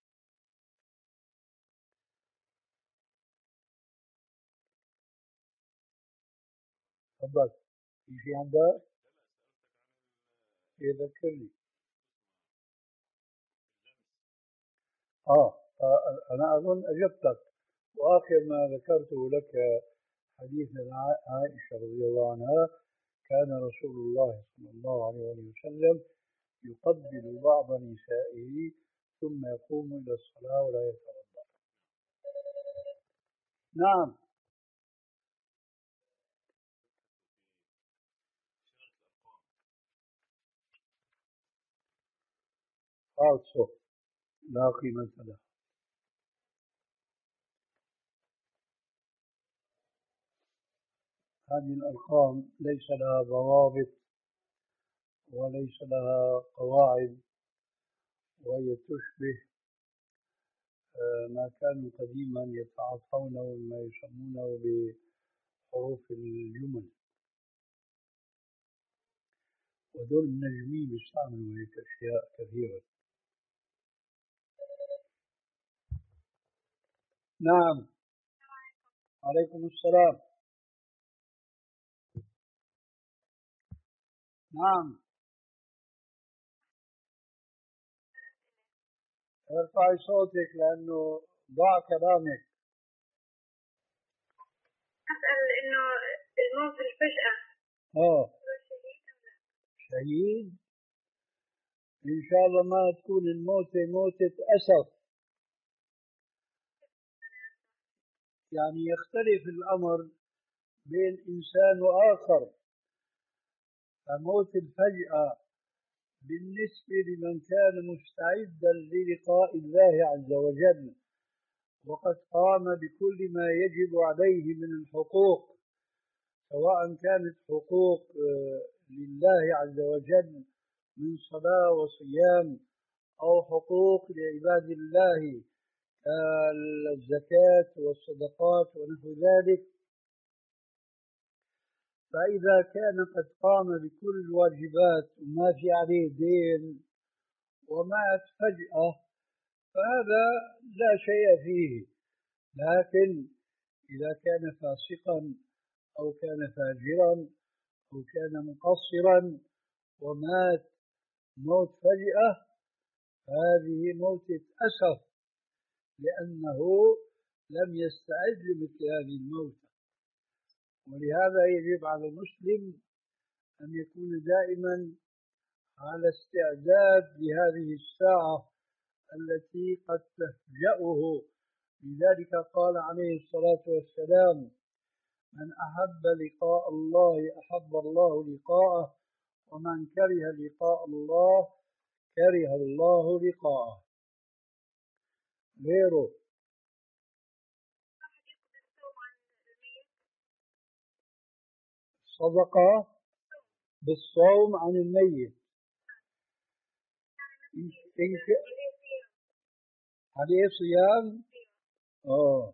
[SPEAKER 1] تفضل. في شيء عندك؟ يذكرني. آه آه، أنا أظن أجبتك. وآخر ما ذكرته لك حديث عائشة رضي الله عنها: كان رسول الله صلى الله عليه وسلم يقبل بعض نسائه ثم يقوم إلى الصلاة ولا يتوضأ. نعم. خالصة لا قيمة له. هذه الأرقام ليس لها ضوابط وليس لها قواعد، وهي تشبه ما كانوا قديما يتعاطونه ما يسمونه بحروف الجمل، ودول النجمين يستعملوا هيك أشياء كثيرة. نعم. عليكم السلام. نعم. ارفعي صوتك لأنه ضاع كلامك.
[SPEAKER 3] أسأل إنه الموت الفجأة
[SPEAKER 1] اه شهيد؟ إن شاء الله ما تكون الموتة موتة أسف، يعني يختلف الأمر بين إنسان وآخر. فموت الفجأة بالنسبة لمن كان مستعدا للقاء الله عز وجل وقد قام بكل ما يجب عليه من الحقوق، سواء كانت حقوق لله عز وجل من صلاة وصيام، أو حقوق لعباد الله كالزكاة والصدقات ونحو ذلك. فإذا كان قد قام بكل الواجبات وما في عليه دين ومات فجأة فهذا لا شيء فيه. لكن إذا كان فاسقا أو كان فاجرا أو كان مقصرا ومات موت فجأة هذه موتة أسف، لأنه لم يستعد لمثل هذه الموتة. ولهذا يجب على المسلم أن يكون دائما على استعداد لهذه الساعة التي قد تفجأه. لذلك قال عليه الصلاة والسلام: من أحب لقاء الله أحب الله لقاءه، ومن كره لقاء الله كره الله لقاءه. غيره صدقة بالصوم عن الميت. عليه صيام. اه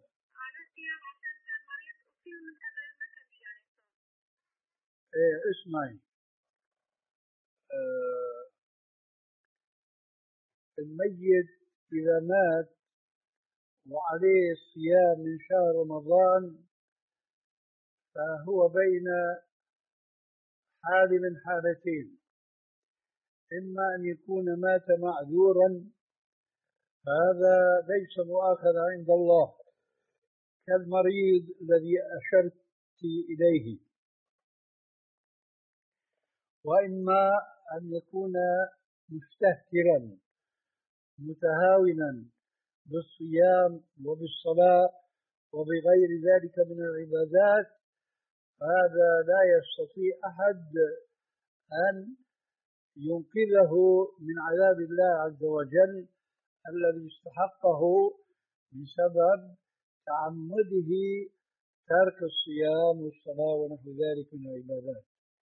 [SPEAKER 1] ايه اسمعي، آه الميت إذا مات وعليه صيام من شهر رمضان فهو بين حال من حالتين: إما أن يكون مات معذورا، هذا ليس مؤاخذ عند الله كالمريض الذي أشرت إليه، وإما أن يكون مستهترا متهاونا بالصيام وبالصلاة وبغير ذلك من العبادات، هذا لا يستطيع أحد أن ينقذه من عذاب الله عز وجل الذي استحقه بسبب تعمده ترك الصيام والصلاة ونحو ذلك من العبادات.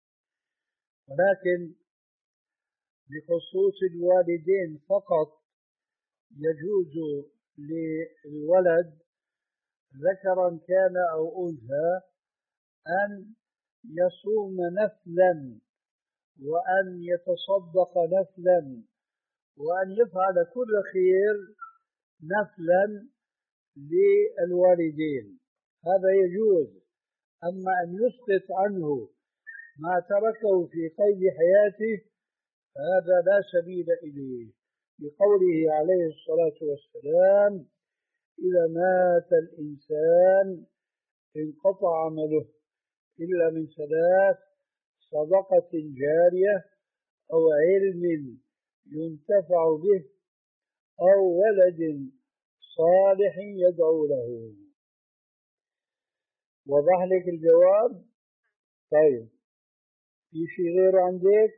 [SPEAKER 1] ولكن بخصوص الوالدين فقط يجوز للولد ذكرا كان أو أنثى أن يصوم نفلا وأن يتصدق نفلا وأن يفعل كل خير نفلا للوالدين، هذا يجوز. أما أن يسقط عنه ما تركه في قيد حياته هذا لا سبيل إليه، بقوله عليه الصلاة والسلام: إذا مات الإنسان انقطع عمله إلا من ثلاث: صدقة جارية، أو علم ينتفع به، أو ولد صالح يدعو له. وضح لك الجواب؟ طيب، في شيء غيره عندك؟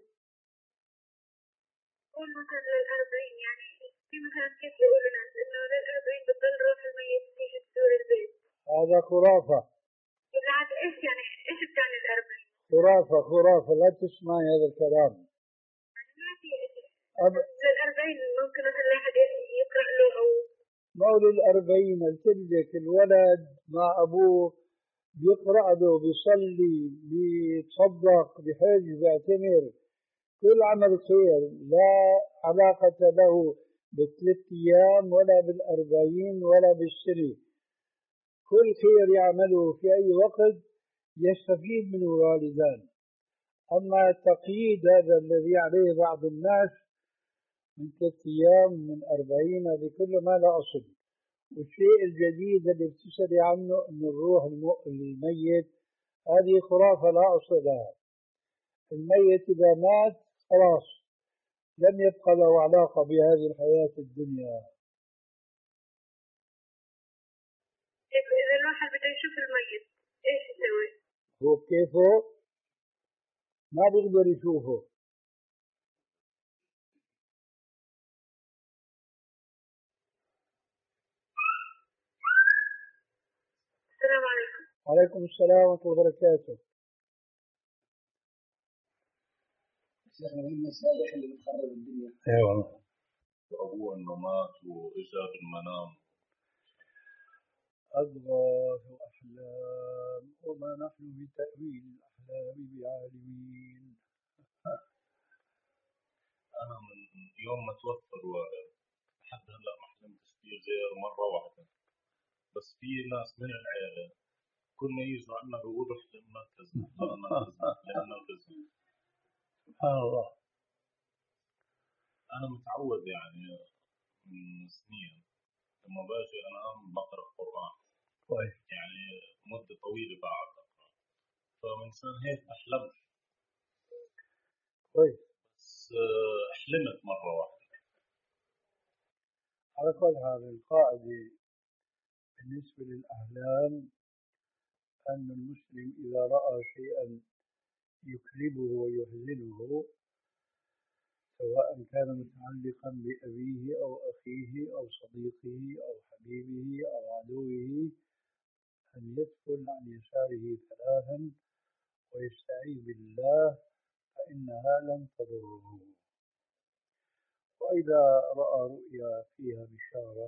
[SPEAKER 3] قول مثلا للأربعين، يعني في مثلا كيف يقولوا الناس إنه للأربعين بتضل روح الميت تيجي تزور البيت.
[SPEAKER 1] هذا خرافة.
[SPEAKER 3] إذا عاد إيش يعني إيش بتعني الأربعين؟
[SPEAKER 1] خرافة خرافة، لا تسمعي هذا الكلام.
[SPEAKER 3] يعني ما في إشي.
[SPEAKER 1] أب...
[SPEAKER 3] للأربعين ممكن مثلا الواحد يقرأ له أو
[SPEAKER 1] مولى الأربعين تلك الولد مع أبوه بيقرأ له، بيصلي، بيتصدق، بحج، بيعتمر، كل عمل خير لا علاقة له بالثلاث أيام ولا بالأربعين ولا بالسنة. كل خير يعمله في أي وقت يستفيد منه الوالدان. أما التقييد هذا الذي عليه بعض الناس من ثلاث أيام من أربعين، هذه كله ما لا أصل. والشيء الجديد اللي بتسألي عنه أن الروح الميت، هذه خرافة لا أصل لها. الميت إذا مات خلاص لم يبقى له علاقة بهذه الحياة الدنيا.
[SPEAKER 3] إذا الواحد بده يشوف الميت إيش يسوي؟
[SPEAKER 1] هو كيفه ما بيقدر يشوفه.
[SPEAKER 3] السلام عليكم.
[SPEAKER 1] عليكم السلام ورحمة الله وبركاته.
[SPEAKER 4] شيخنا من المصالح اللي بتخرب الدنيا.
[SPEAKER 1] ايوه.
[SPEAKER 5] أبوه إنه مات وإجا بالمنام.
[SPEAKER 1] أضغاث أحلام وما نحن بتأويل الأحلام بعالمين.
[SPEAKER 5] أنا من يوم ما توفى الوالد لحد هلا ما حلمتش فيه غير مرة واحدة. بس في ناس من العيلة كل ما يجوا عنا بيقولوا حلمنا كذا، حلمنا كذا، حلمنا كذا.
[SPEAKER 1] سبحان الله.
[SPEAKER 5] أنا متعود يعني من سنين لما باجي أنام بقرأ قرآن.
[SPEAKER 1] كويس.
[SPEAKER 5] يعني مدة طويلة بعد أقرأ، فمنشان هيك أحلمت.
[SPEAKER 1] كويس.
[SPEAKER 5] بس حلمت مرة واحدة.
[SPEAKER 1] على كل حال القاعدة بالنسبة للأحلام أن المسلم إذا رأى شيئا يكذبه ويحزنه، سواء كان متعلقا بأبيه أو أخيه أو صديقه أو حبيبه أو عدوه، أن يدخل عن يساره ثلاثا ويستعيذ بالله فإنها لن تضره. وإذا رأى رؤيا فيها بشارة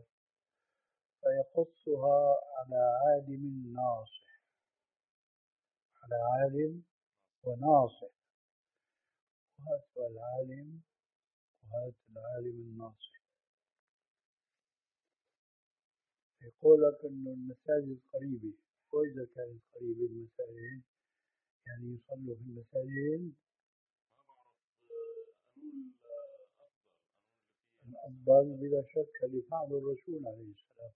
[SPEAKER 1] فيقصها على عالم ناصح، على عالم وناصح، وهات العالم وهات العالم الناصح. يقول لك إنه المساجد قريبة، وإذا كانت قريبة المساجد يعني يصلوا في المساجد. الأفضل بلا شك اللي فعله الرسول عليه السلام.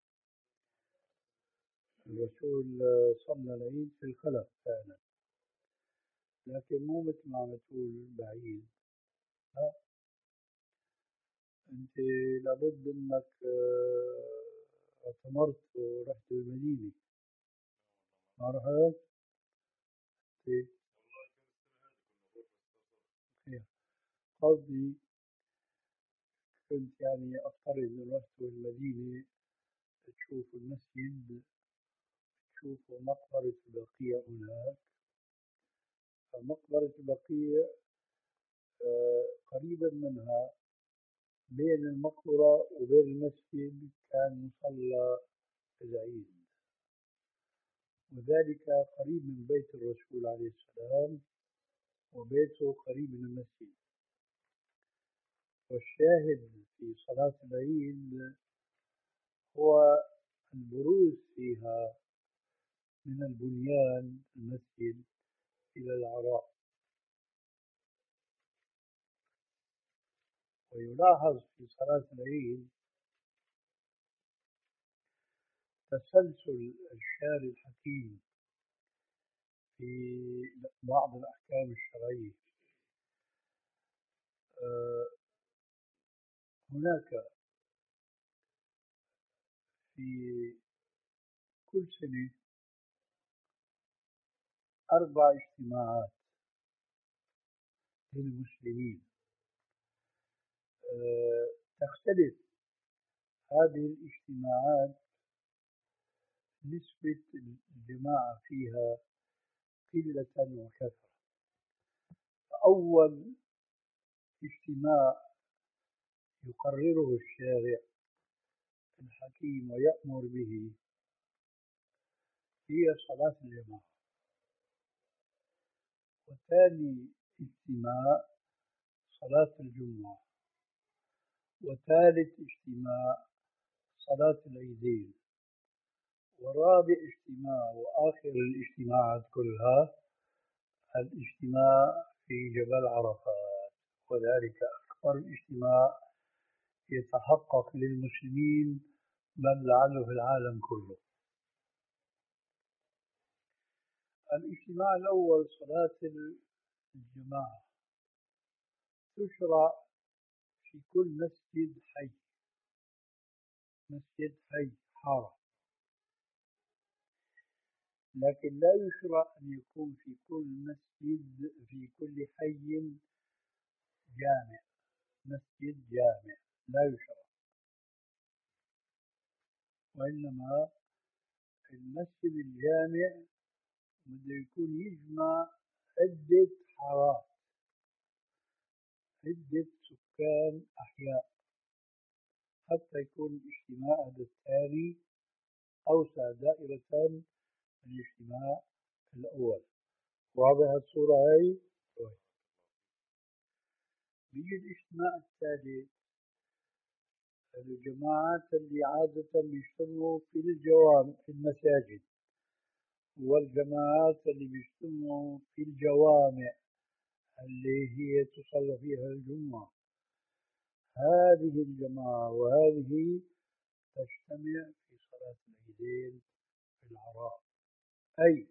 [SPEAKER 1] الرسول صلى العيد في الخلف فعلا، لكن مو مثل ما عم تقول بعيد. لا، أنت لابد أنك اعتمرت ورحت المدينة. ما رحت؟ قصدي كنت يعني أفترض أن رحت المدينة تشوف المسجد، تشوف مقبرة البقيع هناك. مقبرة البقيع قريبا منها، بين المقبرة وبين المسجد كان مصلى العيد، وذلك قريب من بيت الرسول عليه السلام، وبيته قريب من المسجد. والشاهد في صلاة العيد هو البروز فيها من البنيان المسجد إلى العراء. ويلاحظ في صلاة العيد تسلسل الشارع الحكيم في بعض الأحكام الشرعية. هناك في كل سنة أربع اجتماعات للمسلمين، تختلف هذه الاجتماعات نسبة الجماعة فيها قلة وكثرة. أول اجتماع يقرره الشارع الحكيم ويأمر به هي صلاة الجماعة، وثاني اجتماع صلاة الجمعة، وثالث اجتماع صلاة العيدين، ورابع اجتماع وآخر الاجتماعات كلها الاجتماع في جبل عرفات، وذلك أكبر اجتماع يتحقق للمسلمين بل لعله في العالم كله. الاجتماع الأول صلاة الجماعة تشرع في كل مسجد حي، مسجد حي حارة، لكن لا يشرع أن يكون في كل مسجد في كل حي جامع، مسجد جامع لا يشرع، وإنما المسجد الجامع بده يكون يجمع عدة حارات، عدة سكان أحياء، حتى يكون الاجتماع هذا الثاني أوسع دائرة من الاجتماع الأول. واضح الصورة هاي؟ بيجي الاجتماع الثالث الجماعات اللي عادة بيجتمعوا في الجوامع في المساجد، والجماعات اللي بيجتمعوا في الجوامع اللي هي تصلى فيها الجمعة. هذه الجماعة وهذه تجتمع في صلاة العيدين في العراء، أي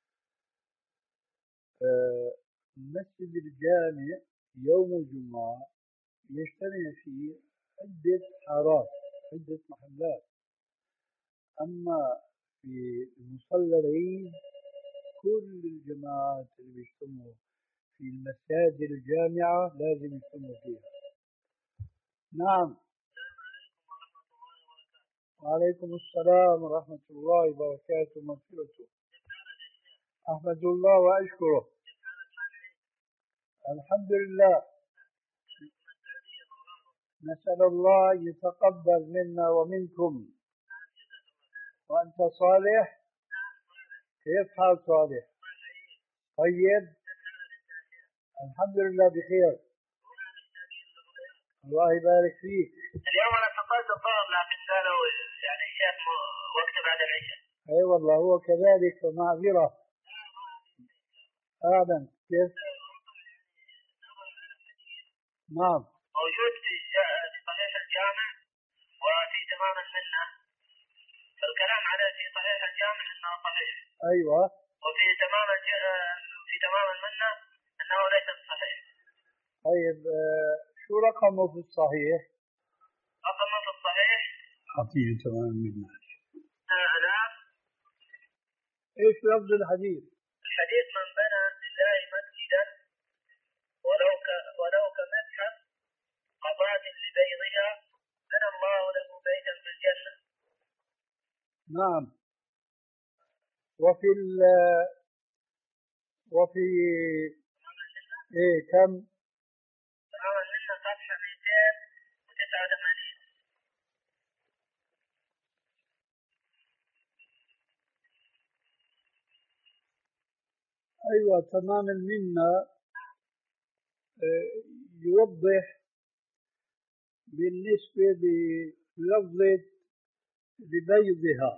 [SPEAKER 1] المسجد الجامع يوم الجمعة يجتمع فيه عدة حارات، عدة محلات. أما في مصلى العيد كل الجماعات اللي بيجتمعوا في المساجد الجامعة لازم يجتمعوا فيها. نعم. وعليكم السلام ورحمة الله وبركاته ومغفرته. أحمد الله وأشكره. الحمد لله. نسأل الله يتقبل منا ومنكم. وأنت صالح؟ كيف حال صالح؟ طيب الحمد لله بخير. الله يبارك فيك.
[SPEAKER 2] اليوم انا اتصلت الظهر لكن قالوا يعني الشيخ وقت بعد العشاء.
[SPEAKER 1] اي والله هو كذلك ومعذرة. اهلا كيف؟ نعم.
[SPEAKER 2] موجود في صحيح الجامع وفي تمام المنة، فالكلام على في صحيح الجامع انه صحيح.
[SPEAKER 1] ايوه.
[SPEAKER 2] وفي تمام في تمام المنة انه ليس صحيح.
[SPEAKER 1] طيب آه شو رقمه في الصحيح؟
[SPEAKER 2] رقمه في الصحيح
[SPEAKER 1] أعطيه تمام المنة.
[SPEAKER 2] آلاف.
[SPEAKER 1] ايش لفظ الحديث؟
[SPEAKER 2] الحديث من بنى لله مسجدا ولو ك ولو كمتحف قضاة لبيضها بنى الله له بيتا في الجنة.
[SPEAKER 1] نعم. وفي ال وفي ايه كم؟
[SPEAKER 2] تمام المنة صفحة مئتين وتسعة وثمانين.
[SPEAKER 1] ايوه تمام المنة. يوضح بالنسبة للفظة ببيضها،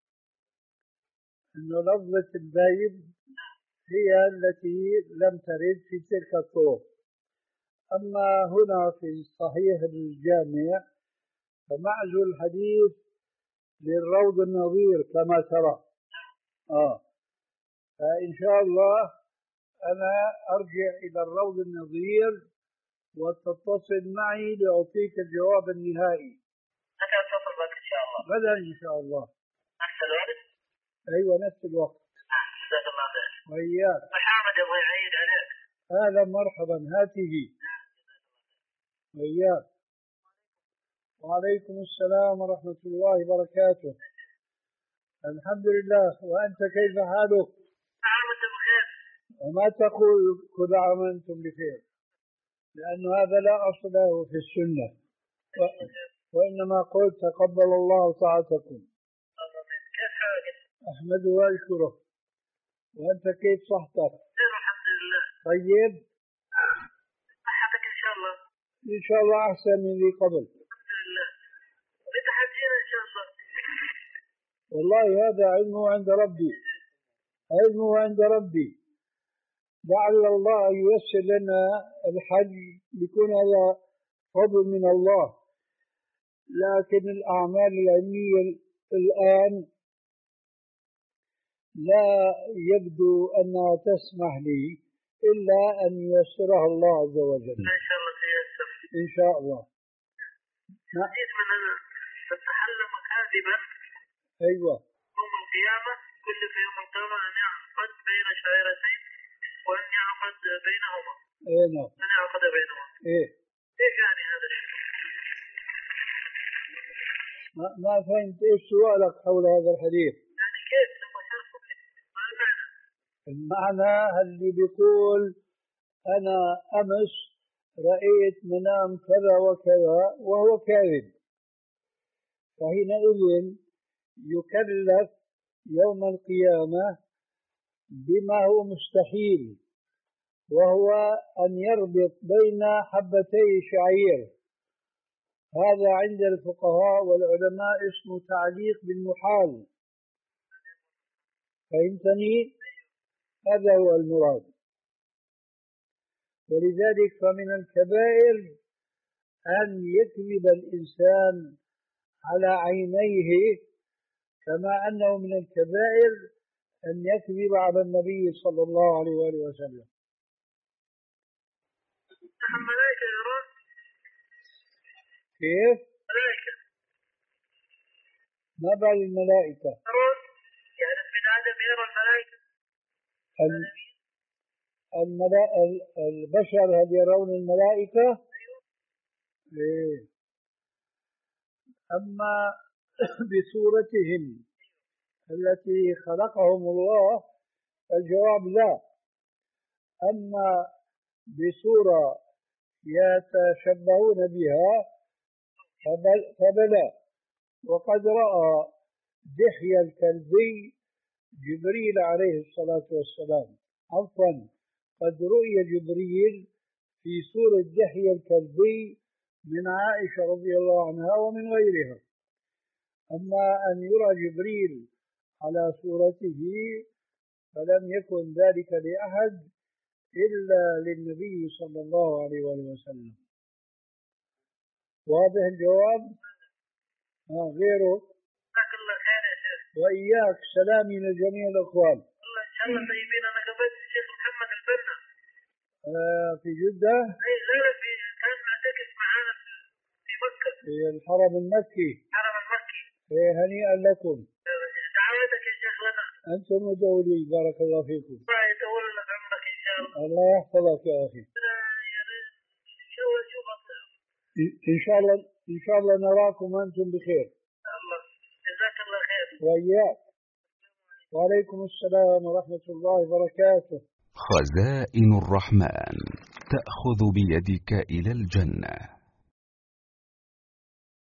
[SPEAKER 1] أن لفظة البيض هي التي لم ترد في تلك الطرق. أما هنا في الصحيح الجامع فمعزو الحديث للروض النظير كما ترى. آه. فإن شاء الله أنا أرجع إلى الروض النظير وتتصل معي لأعطيك الجواب النهائي.
[SPEAKER 2] متى أتصل بك إن شاء الله؟
[SPEAKER 1] غدا إن شاء الله.
[SPEAKER 2] نفس الوقت؟
[SPEAKER 1] أيوة نفس الوقت.
[SPEAKER 2] جزاك الله خير.
[SPEAKER 1] وإياك.
[SPEAKER 2] محمد أبغى يعيد عليك.
[SPEAKER 1] أهلا مرحبا، هاته. وإياك. وعليكم السلام ورحمة الله وبركاته. الحمد لله، وأنت كيف حالك؟
[SPEAKER 2] نعم أنت بخير.
[SPEAKER 1] وما تقول كل عام وأنتم بخير، لأن هذا لا أصل له في السنة، و... وإنما قلت تقبل الله طاعتكم.
[SPEAKER 2] كيف حالك؟
[SPEAKER 1] أحمده وأشكره. وأنت كيف صحتك؟
[SPEAKER 2] الحمد لله.
[SPEAKER 1] طيب؟
[SPEAKER 2] صحتك إن شاء الله؟
[SPEAKER 1] إن شاء الله أحسن من ذي قبل.
[SPEAKER 2] الحمد لله. متى حتجينا إن شاء الله؟
[SPEAKER 1] والله هذا علمه عند ربي، علمه عند ربي. لعل الله ييسر لنا الحج، يكون هذا فضل من الله، لكن الأعمال العلمية الآن لا يبدو أنها تسمح لي إلا أن ييسرها الله عز وجل.
[SPEAKER 2] إن شاء الله سييسر.
[SPEAKER 1] إن شاء الله.
[SPEAKER 2] نعم. من تتحلم كاذبا.
[SPEAKER 1] أيوة.
[SPEAKER 2] يوم القيامة كل في يوم القيامة أن يعقد بين شعيرتين وأن يعقد بينهما.
[SPEAKER 1] إيه نعم.
[SPEAKER 2] أن يعقد بينهما.
[SPEAKER 1] إيه.
[SPEAKER 2] إيش يعني هذا الشيء؟
[SPEAKER 1] ما, ما فهمت إيش سؤالك حول هذا الحديث؟
[SPEAKER 2] يعني كيف لما شرحه ما المعنى؟
[SPEAKER 1] المعنى اللي بيقول أنا أمس رأيت منام كذا وكذا وهو كاذب، فحينئذ يكلف يوم القيامة بما هو مستحيل، وهو أن يربط بين حبتي شعير. هذا عند الفقهاء والعلماء اسمه تعليق بالمحال. فهمتني؟ هذا هو المراد. ولذلك فمن الكبائر أن يكذب الإنسان على عينيه، كما أنه من الكبائر أن يكذب على النبي صلى الله عليه وآله وسلم.
[SPEAKER 2] الملائكة يرون؟
[SPEAKER 1] كيف؟
[SPEAKER 2] ملائكة.
[SPEAKER 1] ما بال الملائكة؟
[SPEAKER 2] يرون؟ يعني ابن آدم يرى الملائكة؟
[SPEAKER 1] الملا... البشر هل يرون الملائكة؟ إيه. أما بصورتهم التي خلقهم الله الجواب لا. أما بصورة يتشبهون بها فبلا. وقد رأى دحية الكلبي جبريل عليه الصلاة والسلام، عفوا قد رؤي جبريل في سورة دحية الكلبي من عائشة رضي الله عنها ومن غيرها. أما أن يرى جبريل على صورته فلم يكن ذلك لأحد إلا للنبي صلى الله عليه وسلم. واضح الجواب؟ آه غيره؟
[SPEAKER 2] جزاك الله خير يا شيخ.
[SPEAKER 1] وإياك، سلامي لجميع الأخوان.
[SPEAKER 2] الله إن شاء الله طيبين. أنا قابلت الشيخ محمد البنا.
[SPEAKER 1] آه في جدة؟
[SPEAKER 2] أي لا لا، في كان معتكف معانا في مكة.
[SPEAKER 1] في الحرم المكي.
[SPEAKER 2] الحرم المكي.
[SPEAKER 1] إيه هنيئا لكم.
[SPEAKER 2] دعوتك يا شيخ لنا.
[SPEAKER 1] أنتم ادعوا لي، بارك الله فيكم.
[SPEAKER 2] الله يطول لك عمرك إن شاء الله.
[SPEAKER 1] الله يحفظك يا أخي. إن شاء الله إن شاء الله نراكم وأنتم بخير.
[SPEAKER 2] الله جزاك الله خير.
[SPEAKER 1] وإياك. وعليكم السلام ورحمة الله وبركاته.
[SPEAKER 6] خزائن الرحمن تأخذ بيدك إلى الجنة.